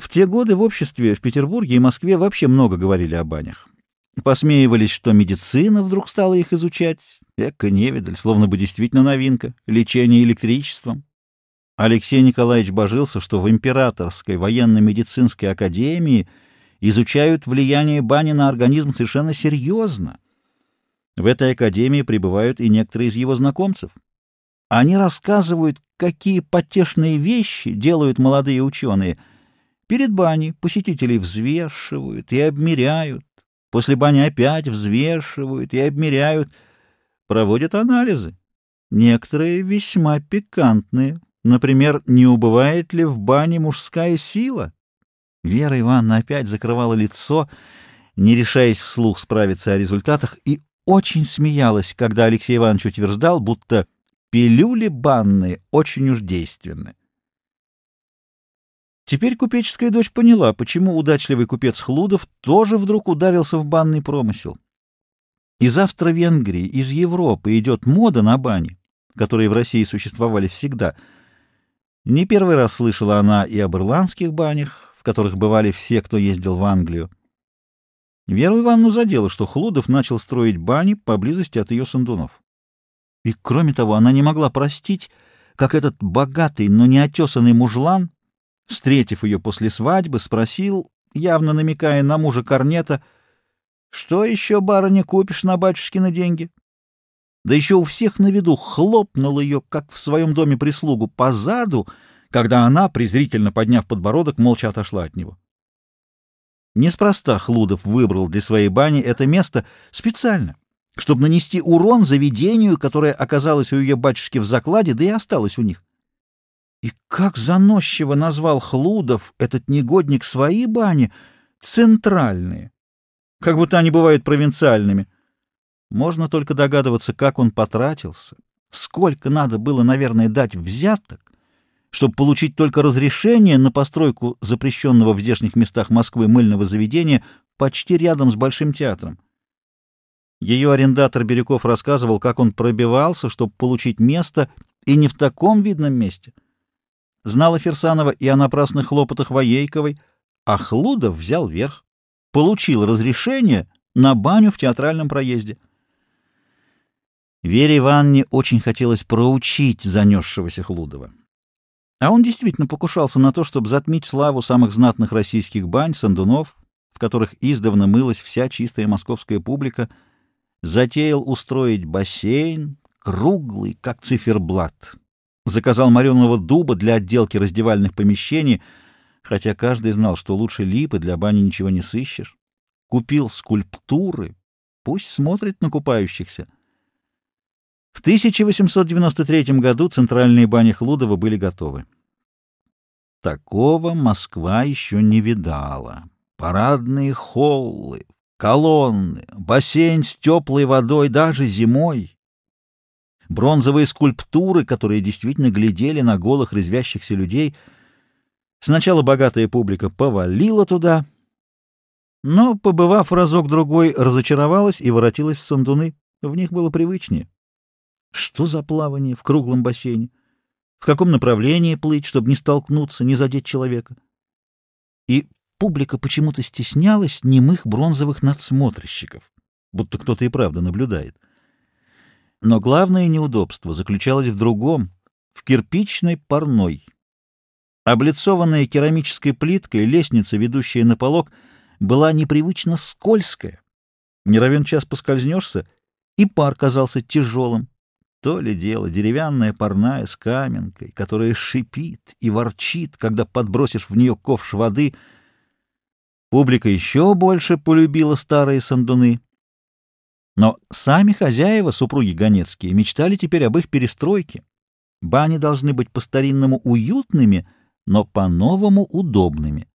В те годы в обществе в Петербурге и Москве вообще много говорили о банях. Посмеивались, что медицина вдруг стала их изучать. Эка невидаль, словно бы действительно новинка, лечение электричеством. Алексей Николаевич божился, что в Императорской военно-медицинской академии изучают влияние бани на организм совершенно серьезно. В этой академии пребывают и некоторые из его знакомцев. Они рассказывают, какие потешные вещи делают молодые ученые. Перед баней посетителей взвешивают и обмеряют. После бани опять взвешивают и обмеряют. Проводят анализы. Некоторые весьма пикантные. Например, не убывает ли в бане мужская сила? Вера Ивановна опять закрывала лицо, не решаясь вслух справиться о результатах, и очень смеялась, когда Алексей Иванович утверждал, будто пилюли банные очень уж действенны. Теперь купеческая дочь поняла, почему удачливый купец Хлудов тоже вдруг ударился в банный промысел. Из Австро-Венгрии, из Европы идет мода на бани, которые в России существовали всегда. Не первый раз слышала она и об ирландских банях, в которых бывали все, кто ездил в Англию. Веру Ивановну задело, что Хлудов начал строить бани поблизости от ее сандунов. И, кроме того, она не могла простить, как этот богатый, но неотесанный мужлан, встретив ее после свадьбы, спросил, явно намекая на мужа корнета: «Что еще, барыня, купишь на батюшкины деньги?» Да еще у всех на виду хлопнул ее, как в своем доме прислугу, по заду, когда она, презрительно подняв подбородок, молча отошла от него. Неспроста Хлудов выбрал для своей бани это место специально, чтобы нанести урон заведению, которое оказалось у ее батюшки в закладе, да и осталось у них. И как заносчиво назвал Хлудов, этот негодник, свои бани центральные, как будто они бывают провинциальными. Можно только догадываться, как он потратился, сколько надо было, наверное, дать взяток, чтобы получить только разрешение на постройку запрещенного в здешних местах Москвы мыльного заведения почти рядом с Большим театром. Ее арендатор Бирюков рассказывал, как он пробивался, чтобы получить место, и не в таком видном месте. Знала Фирсанова и о напрасных хлопотах Воейковой, а Хлудов взял верх, получил разрешение на баню в театральном проезде. Вере Ивановне очень хотелось проучить занесшегося Хлудова. А он действительно покушался на то, чтобы затмить славу самых знатных российских бань, сандунов, в которых издавна мылась вся чистая московская публика, затеял устроить бассейн, круглый, как циферблат. Заказал мореного дуба для отделки раздевальных помещений, хотя каждый знал, что лучше липы для бани ничего не сыщешь. Купил скульптуры, пусть смотрит на купающихся. В 1893 году центральные бани Хлудова были готовы. Такого Москва еще не видала. Парадные холлы, колонны, бассейн с теплой водой даже зимой. Бронзовые скульптуры, которые действительно глядели на голых резвящихся людей. Сначала богатая публика повалила туда, но, побывав разок-другой, разочаровалась и воротилась в сандуны. В них было привычнее. Что за плавание в круглом бассейне? В каком направлении плыть, чтобы не столкнуться, не задеть человека? И публика почему-то стеснялась немых бронзовых надсмотрщиков, будто кто-то и правда наблюдает. Но главное неудобство заключалось в другом — в кирпичной парной. Облицованная керамической плиткой лестница, ведущая на полог, была непривычно скользкая. Не равен час поскользнешься, и пар казался тяжелым. То ли дело деревянная парная с каменкой, которая шипит и ворчит, когда подбросишь в нее ковш воды. Публика еще больше полюбила старые сандуны. Но сами хозяева, супруги Ганецкие, мечтали теперь об их перестройке. Бани должны быть по-старинному уютными, но по-новому удобными.